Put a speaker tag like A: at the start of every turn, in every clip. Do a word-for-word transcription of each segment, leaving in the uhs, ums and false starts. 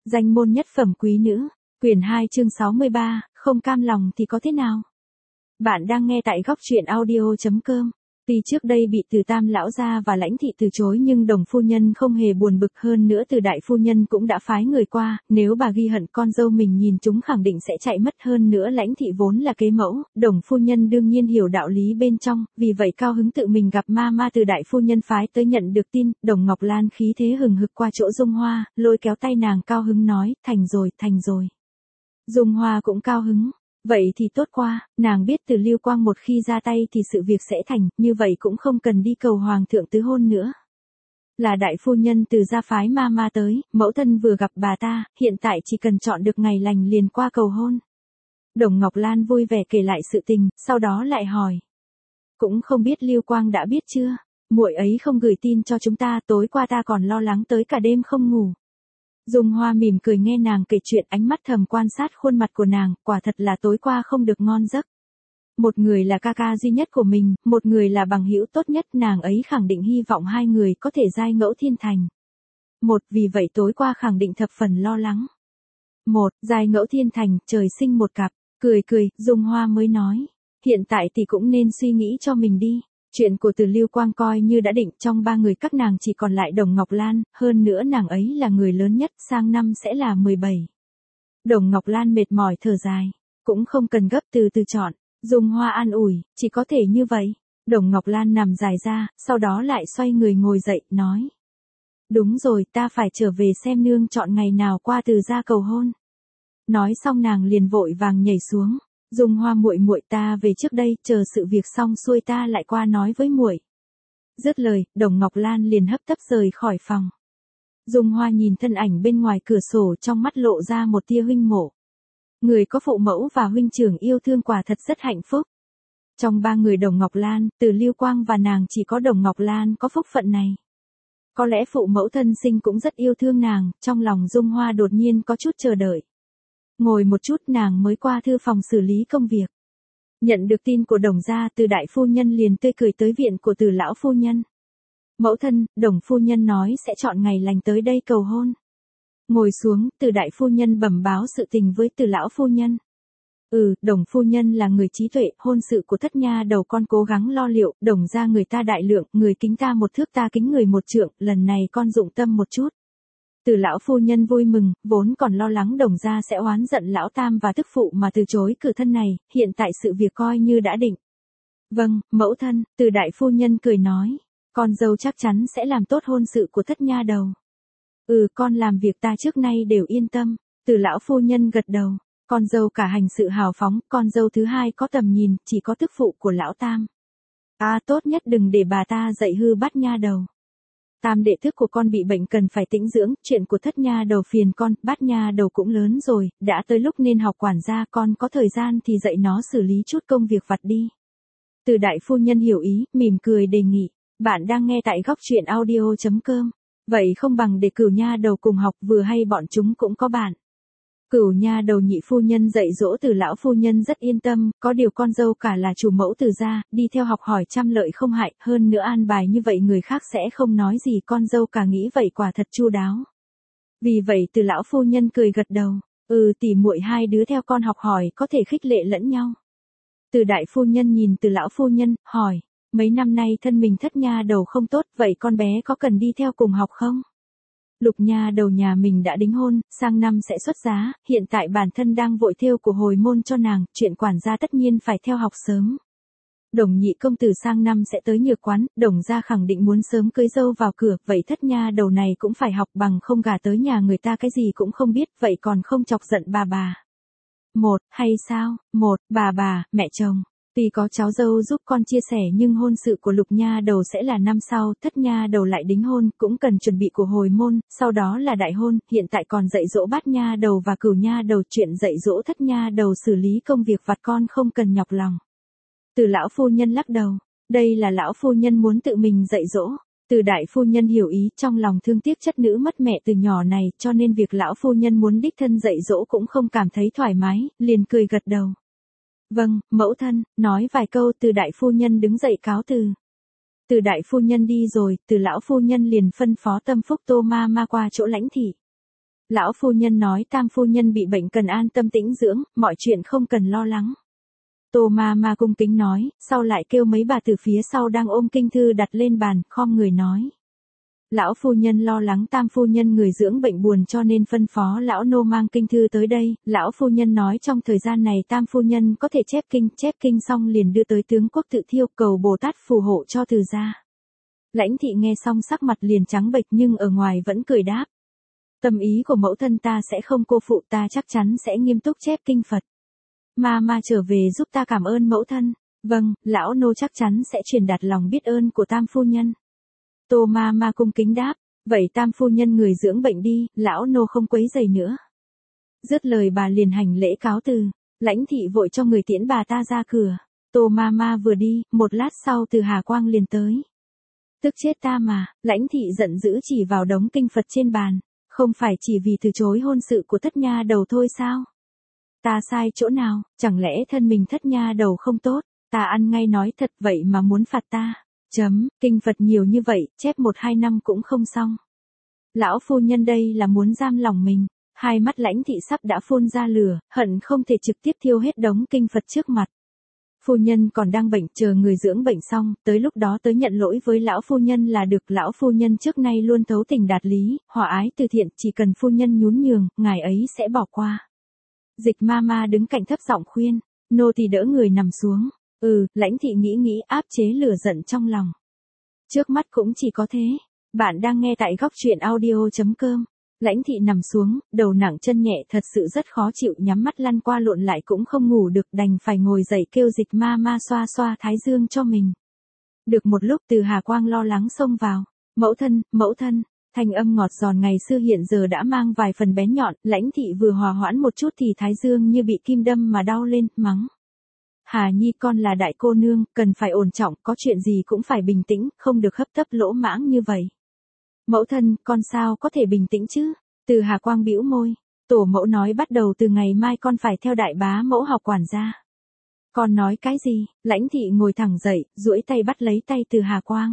A: Danh môn nhất phẩm quý nữ, quyển hai chương sáu mươi ba, không cam lòng thì có thế nào? Bạn đang nghe tại góc truyện audio chấm com. Tuy trước đây bị Từ Tam lão gia và Lãnh thị từ chối nhưng Đồng phu nhân không hề buồn bực, hơn nữa Từ đại phu nhân cũng đã phái người qua, nếu bà ghi hận con dâu mình nhìn chúng khẳng định sẽ chạy mất, hơn nữa Lãnh thị vốn là kế mẫu, Đồng phu nhân đương nhiên hiểu đạo lý bên trong, vì vậy cao hứng tự mình gặp ma ma Từ đại phu nhân phái tới nhận được tin. Đồng Ngọc Lan khí thế hừng hực qua chỗ Dung Hoa, lôi kéo tay nàng cao hứng nói, thành rồi, thành rồi. Dung Hoa cũng cao hứng. Vậy thì tốt quá, nàng biết Từ Lưu Quang một khi ra tay thì sự việc sẽ thành, như vậy cũng không cần đi cầu hoàng thượng tứ hôn nữa. Là đại phu nhân Từ gia phái ma ma tới, mẫu thân vừa gặp bà ta, hiện tại chỉ cần chọn được ngày lành liền qua cầu hôn. Đồng Ngọc Lan vui vẻ kể lại sự tình, sau đó lại hỏi. Cũng không biết Lưu Quang đã biết chưa, muội ấy không gửi tin cho chúng ta, tối qua ta còn lo lắng tới cả đêm không ngủ. Dung Hoa mỉm cười nghe nàng kể chuyện, ánh mắt thầm quan sát khuôn mặt của nàng, quả thật là tối qua không được ngon giấc. Một người là ca ca duy nhất của mình, một người là bằng hữu tốt nhất, nàng ấy khẳng định hy vọng hai người có thể giai ngẫu thiên thành. Một, vì vậy tối qua khẳng định thập phần lo lắng. Một, giai ngẫu thiên thành, trời sinh một cặp, cười cười, Dung Hoa mới nói. Hiện tại thì cũng nên suy nghĩ cho mình đi. Chuyện của Từ Lưu Quang coi như đã định, trong ba người các nàng chỉ còn lại Đồng Ngọc Lan, hơn nữa nàng ấy là người lớn nhất, sang năm sẽ là mười bảy. Đồng Ngọc Lan mệt mỏi thở dài, cũng không cần gấp, từ từ chọn. Dung Hoa an ủi, chỉ có thể như vậy. Đồng Ngọc Lan nằm dài ra, sau đó lại xoay người ngồi dậy, nói. Đúng rồi, ta phải trở về xem nương chọn ngày nào qua Từ gia cầu hôn. Nói xong nàng liền vội vàng nhảy xuống. Dung Hoa muội muội, ta về trước đây, chờ sự việc xong xuôi ta lại qua nói với muội. Dứt lời, Đồng Ngọc Lan liền hấp tấp rời khỏi phòng. Dung Hoa nhìn thân ảnh bên ngoài cửa sổ, trong mắt lộ ra một tia huynh mộ. Người có phụ mẫu và huynh trưởng yêu thương quả thật rất hạnh phúc. Trong ba người Đồng Ngọc Lan, Từ Lưu Quang và nàng chỉ có Đồng Ngọc Lan có phúc phận này. Có lẽ phụ mẫu thân sinh cũng rất yêu thương nàng, trong lòng Dung Hoa đột nhiên có chút chờ đợi. Ngồi một chút nàng mới qua thư phòng xử lý công việc. Nhận được tin của Đồng gia, Từ đại phu nhân liền tươi cười tới viện của Từ lão phu nhân. Mẫu thân, Đồng phu nhân nói sẽ chọn ngày lành tới đây cầu hôn. Ngồi xuống, Từ đại phu nhân bẩm báo sự tình với Từ lão phu nhân. Ừ, Đồng phu nhân là người trí tuệ, hôn sự của thất nha đầu con cố gắng lo liệu, Đồng gia người ta đại lượng, người kính ta một thước ta kính người một trượng, lần này con dụng tâm một chút. Từ lão phu nhân vui mừng, vốn còn lo lắng Đồng gia sẽ oán giận lão tam và tức phụ mà từ chối cử thân này, hiện tại sự việc coi như đã định. Vâng, mẫu thân, Từ đại phu nhân cười nói, con dâu chắc chắn sẽ làm tốt hôn sự của thất nha đầu. Ừ, con làm việc ta trước nay đều yên tâm. Từ lão phu nhân gật đầu, con dâu cả hành sự hào phóng, con dâu thứ hai có tầm nhìn, chỉ có tức phụ của lão tam. À, tốt nhất đừng để bà ta dạy hư bát nha đầu. Tam đệ thức của con bị bệnh cần phải tĩnh dưỡng, chuyện của thất nha đầu phiền con, bát nha đầu cũng lớn rồi, đã tới lúc nên học quản gia, con có thời gian thì dạy nó xử lý chút công việc vặt đi. Từ đại phu nhân hiểu ý, mỉm cười đề nghị, bạn đang nghe tại góc truyện audio chấm com, vậy không bằng để Cửu nha đầu cùng học, vừa hay bọn chúng cũng có bạn. Cửu nha đầu nhị phu nhân dạy dỗ Từ lão phu nhân rất yên tâm, có điều con dâu cả là chủ mẫu Từ gia, đi theo học hỏi trăm lợi không hại, hơn nữa an bài như vậy người khác sẽ không nói gì, con dâu cả nghĩ vậy quả thật chu đáo. Vì vậy Từ lão phu nhân cười gật đầu, ừ, tỉ muội hai đứa theo con học hỏi có thể khích lệ lẫn nhau. Từ đại phu nhân nhìn Từ lão phu nhân, hỏi, mấy năm nay thân mình thất nha đầu không tốt, vậy con bé có cần đi theo cùng học không? Lục nha đầu nhà mình đã đính hôn, sang năm sẽ xuất giá, hiện tại bản thân đang vội thêu của hồi môn cho nàng, chuyện quản gia tất nhiên phải theo học sớm. Đồng nhị công tử sang năm sẽ tới Nhược Quán, Đồng gia khẳng định muốn sớm cưới dâu vào cửa, vậy thất nha đầu này cũng phải học, bằng không gả tới nhà người ta cái gì cũng không biết, vậy còn không chọc giận bà bà. Một, hay sao? Một, bà bà, mẹ chồng. Tuy có cháu dâu giúp con chia sẻ nhưng hôn sự của Lục nha đầu sẽ là năm sau, thất nha đầu lại đính hôn, cũng cần chuẩn bị của hồi môn, sau đó là đại hôn, hiện tại còn dạy dỗ bát nha đầu và Cửu nha đầu, chuyện dạy dỗ thất nha đầu xử lý công việc vặt con không cần nhọc lòng. Từ lão phu nhân lắc đầu, đây là lão phu nhân muốn tự mình dạy dỗ. Từ đại phu nhân hiểu ý, trong lòng thương tiếc chất nữ mất mẹ từ nhỏ này, cho nên việc lão phu nhân muốn đích thân dạy dỗ cũng không cảm thấy thoải mái, liền cười gật đầu. Vâng, mẫu thân, nói vài câu. Từ đại phu nhân đứng dậy cáo từ. Từ đại phu nhân đi rồi, Từ lão phu nhân liền phân phó Tâm Phúc Tô ma ma qua chỗ Lãnh thị. Lão phu nhân nói tam phu nhân bị bệnh cần an tâm tĩnh dưỡng, mọi chuyện không cần lo lắng. Tô ma ma cung kính nói, sau lại kêu mấy bà từ phía sau đang ôm kinh thư đặt lên bàn, khom người nói. Lão phu nhân lo lắng tam phu nhân người dưỡng bệnh buồn cho nên phân phó lão nô mang kinh thư tới đây, lão phu nhân nói trong thời gian này tam phu nhân có thể chép kinh, chép kinh xong liền đưa tới tướng quốc Tự Thiêu cầu Bồ Tát phù hộ cho từ gia. Lãnh thị nghe xong sắc mặt liền trắng bệch nhưng ở ngoài vẫn cười đáp. Tâm ý của mẫu thân ta sẽ không cô phụ, ta chắc chắn sẽ nghiêm túc chép kinh Phật. Ma ma trở về giúp ta cảm ơn mẫu thân. Vâng, lão nô chắc chắn sẽ truyền đạt lòng biết ơn của tam phu nhân. Tô ma ma cung kính đáp, vậy tam phu nhân người dưỡng bệnh đi, lão nô không quấy rầy nữa. Dứt lời bà liền hành lễ cáo từ, lãnh thị vội cho người tiễn bà ta ra cửa. Tô ma ma vừa đi, một lát sau Từ Hà Quang liền tới. Tức chết ta mà, lãnh thị giận dữ chỉ vào đống kinh Phật trên bàn, không phải chỉ vì từ chối hôn sự của thất nha đầu thôi sao? Ta sai chỗ nào, chẳng lẽ thân mình thất nha đầu không tốt, ta ăn ngay nói thật vậy mà muốn phạt ta. Chấm, kinh Phật nhiều như vậy, chép một hai năm cũng không xong. Lão phu nhân đây là muốn giam lòng mình, hai mắt lãnh thị sắp đã phun ra lửa, hận không thể trực tiếp thiêu hết đống kinh Phật trước mặt. Phu nhân còn đang bệnh, chờ người dưỡng bệnh xong, tới lúc đó tới nhận lỗi với lão phu nhân là được. Lão phu nhân trước nay luôn thấu tình đạt lý, hòa ái từ thiện, chỉ cần phu nhân nhún nhường, ngài ấy sẽ bỏ qua. Dịch ma ma đứng cạnh thấp giọng khuyên, nô tỳ đỡ người nằm xuống. Ừ, lãnh thị nghĩ nghĩ áp chế lửa giận trong lòng. Trước mắt cũng chỉ có thế. Bạn đang nghe tại góc truyện audio chấm com. Lãnh thị nằm xuống, đầu nặng chân nhẹ thật sự rất khó chịu, nhắm mắt lăn qua lộn lại cũng không ngủ được, đành phải ngồi dậy kêu dịch ma ma xoa xoa thái dương cho mình. Được một lúc Từ Hà Quang lo lắng xông vào. Mẫu thân, mẫu thân, thanh âm ngọt giòn ngày xưa hiện giờ đã mang vài phần bén nhọn, lãnh thị vừa hòa hoãn một chút thì thái dương như bị kim đâm mà đau lên, mắng. Hà Nhi con là đại cô nương, cần phải ổn trọng, có chuyện gì cũng phải bình tĩnh, không được hấp tấp lỗ mãng như vậy. Mẫu thân, con sao có thể bình tĩnh chứ? Từ Hà Quang bĩu môi, tổ mẫu nói bắt đầu từ ngày mai con phải theo đại bá mẫu học quản gia. Con nói cái gì? Lãnh thị ngồi thẳng dậy, duỗi tay bắt lấy tay Từ Hà Quang.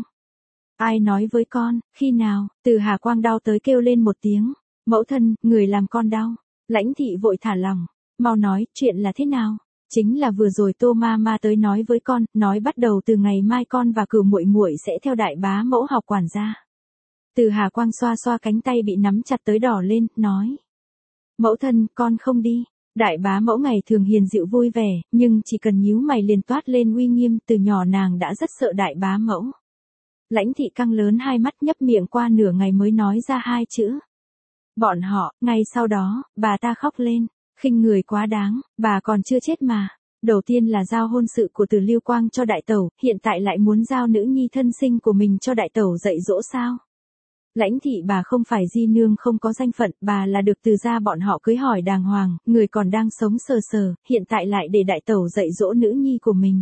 A: Ai nói với con, khi nào? Từ Hà Quang đau tới kêu lên một tiếng. Mẫu thân, người làm con đau. Lãnh thị vội thả lòng, mau nói, chuyện là thế nào? Chính là vừa rồi Tô ma ma tới nói với con, nói bắt đầu từ ngày mai con và Cửu muội muội sẽ theo đại bá mẫu học quản gia. Từ Hà Quang xoa xoa cánh tay bị nắm chặt tới đỏ lên, nói. Mẫu thân, con không đi. Đại bá mẫu ngày thường hiền dịu vui vẻ, nhưng chỉ cần nhíu mày liền toát lên uy nghiêm, từ nhỏ nàng đã rất sợ đại bá mẫu. Lãnh thị căng lớn hai mắt, nhấp miệng qua nửa ngày mới nói ra hai chữ. Bọn họ, ngay sau đó, bà ta khóc lên. Khinh người quá đáng, bà còn chưa chết mà. Đầu tiên là giao hôn sự của Từ Lưu Quang cho đại tẩu, hiện tại lại muốn giao nữ nhi thân sinh của mình cho đại tẩu dạy dỗ sao? Lãnh thị bà không phải di nương không có danh phận, bà là được từ gia bọn họ cưới hỏi đàng hoàng, người còn đang sống sờ sờ, hiện tại lại để đại tẩu dạy dỗ nữ nhi của mình.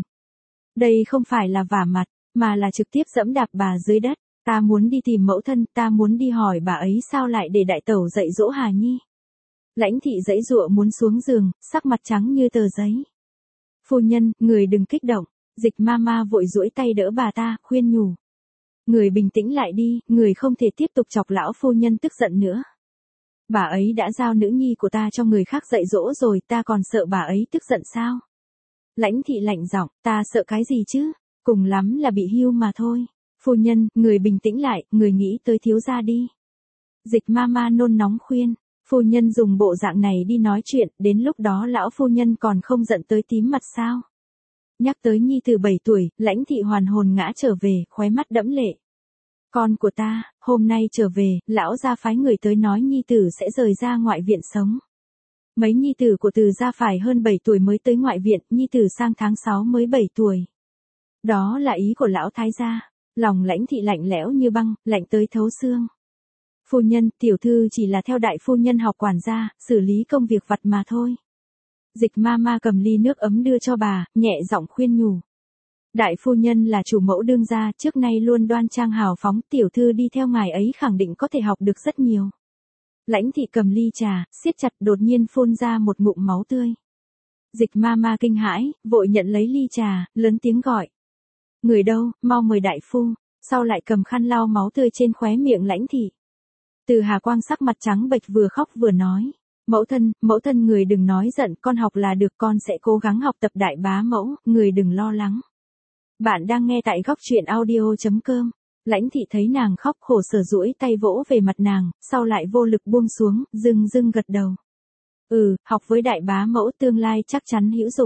A: Đây không phải là vả mặt, mà là trực tiếp dẫm đạp bà dưới đất. Ta muốn đi tìm mẫu thân, ta muốn đi hỏi bà ấy sao lại để đại tẩu dạy dỗ Hà Nhi. Lãnh thị giãy giụa muốn xuống giường, sắc mặt trắng như tờ giấy. Phu nhân, người đừng kích động. Dịch ma ma vội duỗi tay đỡ bà ta, khuyên nhủ. Người bình tĩnh lại đi, người không thể tiếp tục chọc lão phu nhân tức giận nữa. Bà ấy đã giao nữ nhi của ta cho người khác dạy dỗ rồi, ta còn sợ bà ấy tức giận sao? Lãnh thị lạnh giọng, ta sợ cái gì chứ? Cùng lắm là bị hưu mà thôi. Phu nhân, người bình tĩnh lại, người nghĩ tới thiếu gia đi. Dịch ma ma nôn nóng khuyên. Phu nhân dùng bộ dạng này đi nói chuyện, đến lúc đó lão phu nhân còn không giận tới tím mặt sao? Nhắc tới nhi tử bảy tuổi, lãnh thị hoàn hồn ngã trở về, khóe mắt đẫm lệ. Con của ta, hôm nay trở về, lão gia phái người tới nói nhi tử sẽ rời ra ngoại viện sống. Mấy nhi tử của Từ gia phải hơn bảy tuổi mới tới ngoại viện, nhi tử sang tháng sáu mới bảy tuổi. Đó là ý của lão thái gia. Lòng lãnh thị lạnh lẽo như băng, lạnh tới thấu xương. Phu nhân, tiểu thư chỉ là theo đại phu nhân học quản gia, xử lý công việc vặt mà thôi. Dịch ma ma cầm ly nước ấm đưa cho bà, nhẹ giọng khuyên nhủ. Đại phu nhân là chủ mẫu đương gia, trước nay luôn đoan trang hào phóng, tiểu thư đi theo ngài ấy khẳng định có thể học được rất nhiều. Lãnh thị cầm ly trà, siết chặt, đột nhiên phun ra một ngụm máu tươi. Dịch ma ma kinh hãi, vội nhận lấy ly trà, lớn tiếng gọi. Người đâu, mau mời đại phu, sau lại cầm khăn lau máu tươi trên khóe miệng lãnh thị. Từ Hà Quang sắc mặt trắng bệch vừa khóc vừa nói. Mẫu thân, mẫu thân người đừng nói giận, con học là được, con sẽ cố gắng học tập đại bá mẫu, người đừng lo lắng. Bạn đang nghe tại góc truyện audio.com. Lãnh thị thấy nàng khóc khổ sở duỗi tay vỗ về mặt nàng, sau lại vô lực buông xuống, dưng dưng gật đầu. Ừ, học với đại bá mẫu tương lai chắc chắn hữu dụng.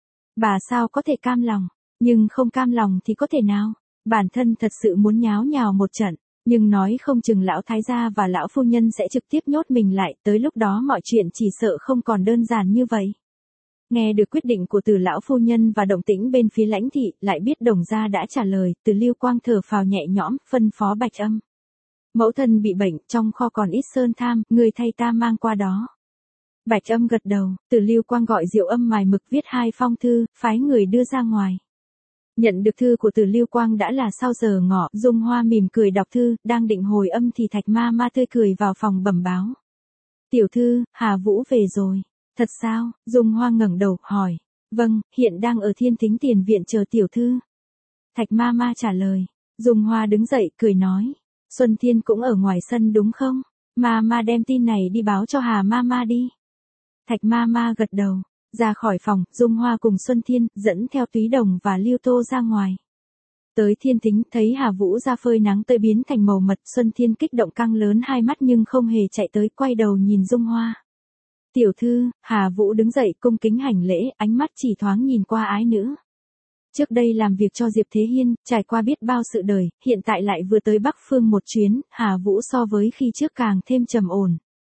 A: Bà sao có thể cam lòng, nhưng không cam lòng thì có thể nào, bản thân thật sự muốn nháo nhào một trận, nhưng nói không chừng lão thái gia và lão phu nhân sẽ trực tiếp nhốt mình lại, tới lúc đó mọi chuyện chỉ sợ không còn đơn giản như vậy. Nghe được quyết định của Từ lão phu nhân và động tĩnh bên phía Lãnh thị, lại biết Đồng gia đã trả lời, Từ Lưu Quang thở phào nhẹ nhõm, phân phó Bạch Âm. Mẫu thân bị bệnh, trong kho còn ít sơn tham, người thay ta mang qua đó. Bạch Âm gật đầu, Từ Lưu Quang gọi Diệu Âm mài mực viết hai phong thư, phái người đưa ra ngoài. Nhận được thư của Từ Lưu Quang đã là sau giờ ngọ, Dung Hoa mỉm cười đọc thư, đang định hồi âm thì Thạch Ma Ma tươi cười vào phòng bẩm báo. Tiểu thư, Hà Vũ về rồi. Thật sao? Dung Hoa ngẩng đầu, hỏi. Vâng, hiện đang ở Thiên Thính tiền viện chờ tiểu thư. Thạch Ma Ma trả lời. Dung Hoa đứng dậy, cười nói. Xuân Thiên cũng ở ngoài sân đúng không? Ma Ma đem tin này đi báo cho Hà Ma Ma đi. Thạch Ma Ma gật đầu. Ra khỏi phòng, Dung Hoa cùng Xuân Thiên, dẫn theo Túy Đồng và Lưu Tô ra ngoài. Tới Thiên Thính, thấy Hà Vũ ra phơi nắng tươi biến thành màu mật, Xuân Thiên kích động căng lớn hai mắt nhưng không hề chạy tới, quay đầu nhìn Dung Hoa. Tiểu thư, Hà Vũ đứng dậy cung kính hành lễ, ánh mắt chỉ thoáng nhìn qua ái nữ. Trước đây làm việc cho Diệp Thế Hiên, trải qua biết bao sự đời, hiện tại lại vừa tới Bắc Phương một chuyến, Hà Vũ so với khi trước càng thêm trầm ổn.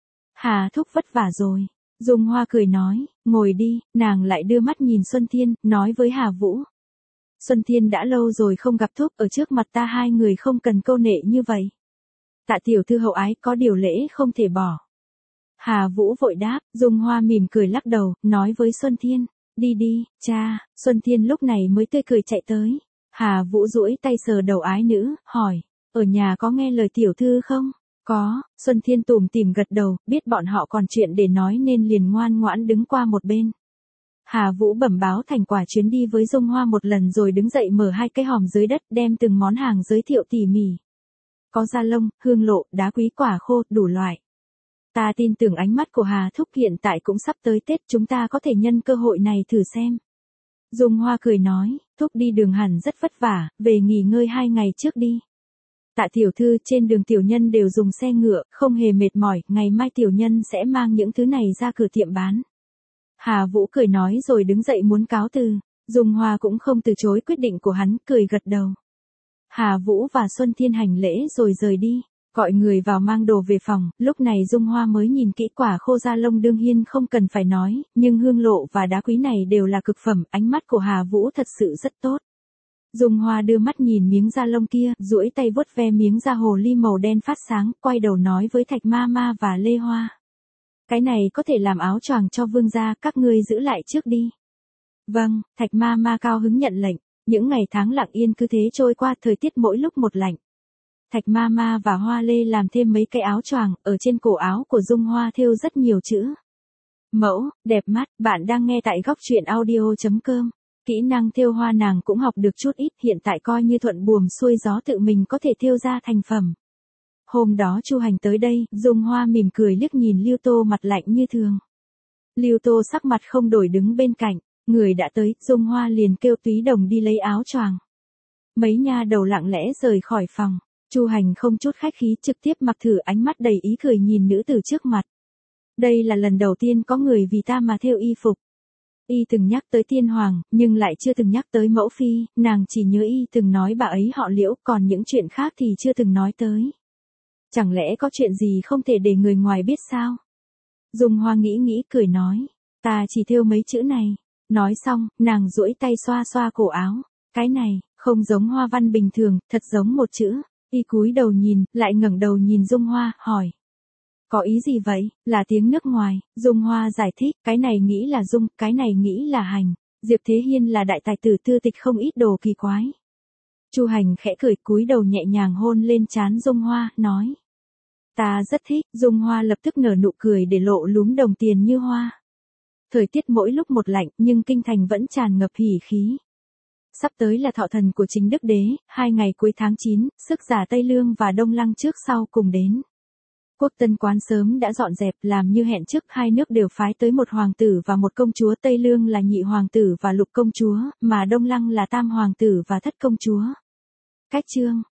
A: Hà thúc vất vả rồi. Dung Hoa cười nói, ngồi đi, nàng lại đưa mắt nhìn Xuân Thiên, nói với Hà Vũ. Xuân Thiên đã lâu rồi không gặp thúc, ở trước mặt ta hai người không cần câu nệ như vậy. Tạ tiểu thư hậu ái, có điều lễ không thể bỏ. Hà Vũ vội đáp, Dung Hoa mỉm cười lắc đầu, nói với Xuân Thiên, đi đi, cha. Xuân Thiên lúc này mới tươi cười chạy tới. Hà Vũ duỗi tay sờ đầu ái nữ, hỏi, ở nhà có nghe lời tiểu thư không? Có. Xuân Thiên tủm tỉm gật đầu, biết bọn họ còn chuyện để nói nên liền ngoan ngoãn đứng qua một bên. Hà Vũ bẩm báo thành quả chuyến đi với Dung Hoa một lần rồi đứng dậy mở hai cái hòm dưới đất, đem từng món hàng giới thiệu tỉ mỉ. Có da lông, hương lộ, đá quý, quả khô, đủ loại. Ta tin tưởng ánh mắt của Hà thúc, hiện tại cũng sắp tới Tết, chúng ta có thể nhân cơ hội này thử xem. Dung Hoa cười nói, thúc đi đường hẳn rất vất vả, về nghỉ ngơi hai ngày trước đi. Tạ tiểu thư, trên đường tiểu nhân đều dùng xe ngựa, không hề mệt mỏi, ngày mai tiểu nhân sẽ mang những thứ này ra cửa tiệm bán. Hà Vũ cười nói rồi đứng dậy muốn cáo từ. Dung Hoa cũng không từ chối quyết định của hắn, cười gật đầu. Hà Vũ và Xuân Thiên hành lễ rồi rời đi. Gọi người vào mang đồ về phòng, lúc này Dung Hoa mới nhìn kỹ quả khô da lông đương nhiên không cần phải nói, nhưng hương lộ và đá quý này đều là cực phẩm, ánh mắt của Hà Vũ thật sự rất tốt. Dung Hoa đưa mắt nhìn miếng da lông kia, duỗi tay vuốt ve miếng da hồ ly màu đen phát sáng, quay đầu nói với Thạch Ma Ma và Lê Hoa. Cái này có thể làm áo choàng cho vương gia, các ngươi giữ lại trước đi. Vâng, Thạch Ma Ma cao hứng nhận lệnh, những ngày tháng lặng yên cứ thế trôi qua, thời tiết mỗi lúc một lạnh. Thạch Ma Ma và Hoa Lê làm thêm mấy cái áo choàng, ở trên cổ áo của Dung Hoa thêu rất nhiều chữ. Mẫu, đẹp mắt, bạn đang nghe tại góc truyện audio.com. Kỹ năng thêu hoa nàng cũng học được chút ít, hiện tại coi như thuận buồm xuôi gió tự mình có thể thêu ra thành phẩm. Hôm đó Chu Hành tới đây, Dung Hoa mỉm cười liếc nhìn Lưu Tô mặt lạnh như thường. Lưu Tô sắc mặt không đổi đứng bên cạnh, người đã tới, Dung Hoa liền kêu Túy Đồng đi lấy áo choàng. Mấy nha đầu lặng lẽ rời khỏi phòng. Chu Hành không chút khách khí trực tiếp mặc thử, ánh mắt đầy ý cười nhìn nữ tử trước mặt. Đây là lần đầu tiên có người vì ta mà thêu y phục. Y từng nhắc tới tiên hoàng, nhưng lại chưa từng nhắc tới mẫu phi, nàng chỉ nhớ y từng nói bà ấy họ Liễu, còn những chuyện khác thì chưa từng nói tới. Chẳng lẽ có chuyện gì không thể để người ngoài biết sao? Dung Hoa nghĩ nghĩ cười nói, ta chỉ thêu mấy chữ này. Nói xong, nàng duỗi tay xoa xoa cổ áo. Cái này, không giống hoa văn bình thường, thật giống một chữ. Y cúi đầu nhìn, lại ngẩng đầu nhìn Dung Hoa, hỏi. Có ý gì vậy? Là tiếng nước ngoài. Dung Hoa giải thích, cái này nghĩ là Dung, cái này nghĩ là Hành. Diệp Thế Hiên là đại tài tử tư tịch không ít đồ kỳ quái. Chu Hành khẽ cười, cúi đầu nhẹ nhàng hôn lên trán Dung Hoa, nói. Ta rất thích. Dung Hoa lập tức nở nụ cười để lộ lúm đồng tiền như hoa. Thời tiết mỗi lúc một lạnh, nhưng kinh thành vẫn tràn ngập hỉ khí. Sắp tới là thọ thần của chính đức đế, hai ngày cuối tháng chín, sức giả Tây Lương và Đông Lăng trước sau cùng đến. Quốc tân quán sớm đã dọn dẹp, làm như hẹn trước, hai nước đều phái tới một hoàng tử và một công chúa, Tây Lương là nhị hoàng tử và lục công chúa, mà Đông Lăng là tam hoàng tử và thất công chúa. Cách chương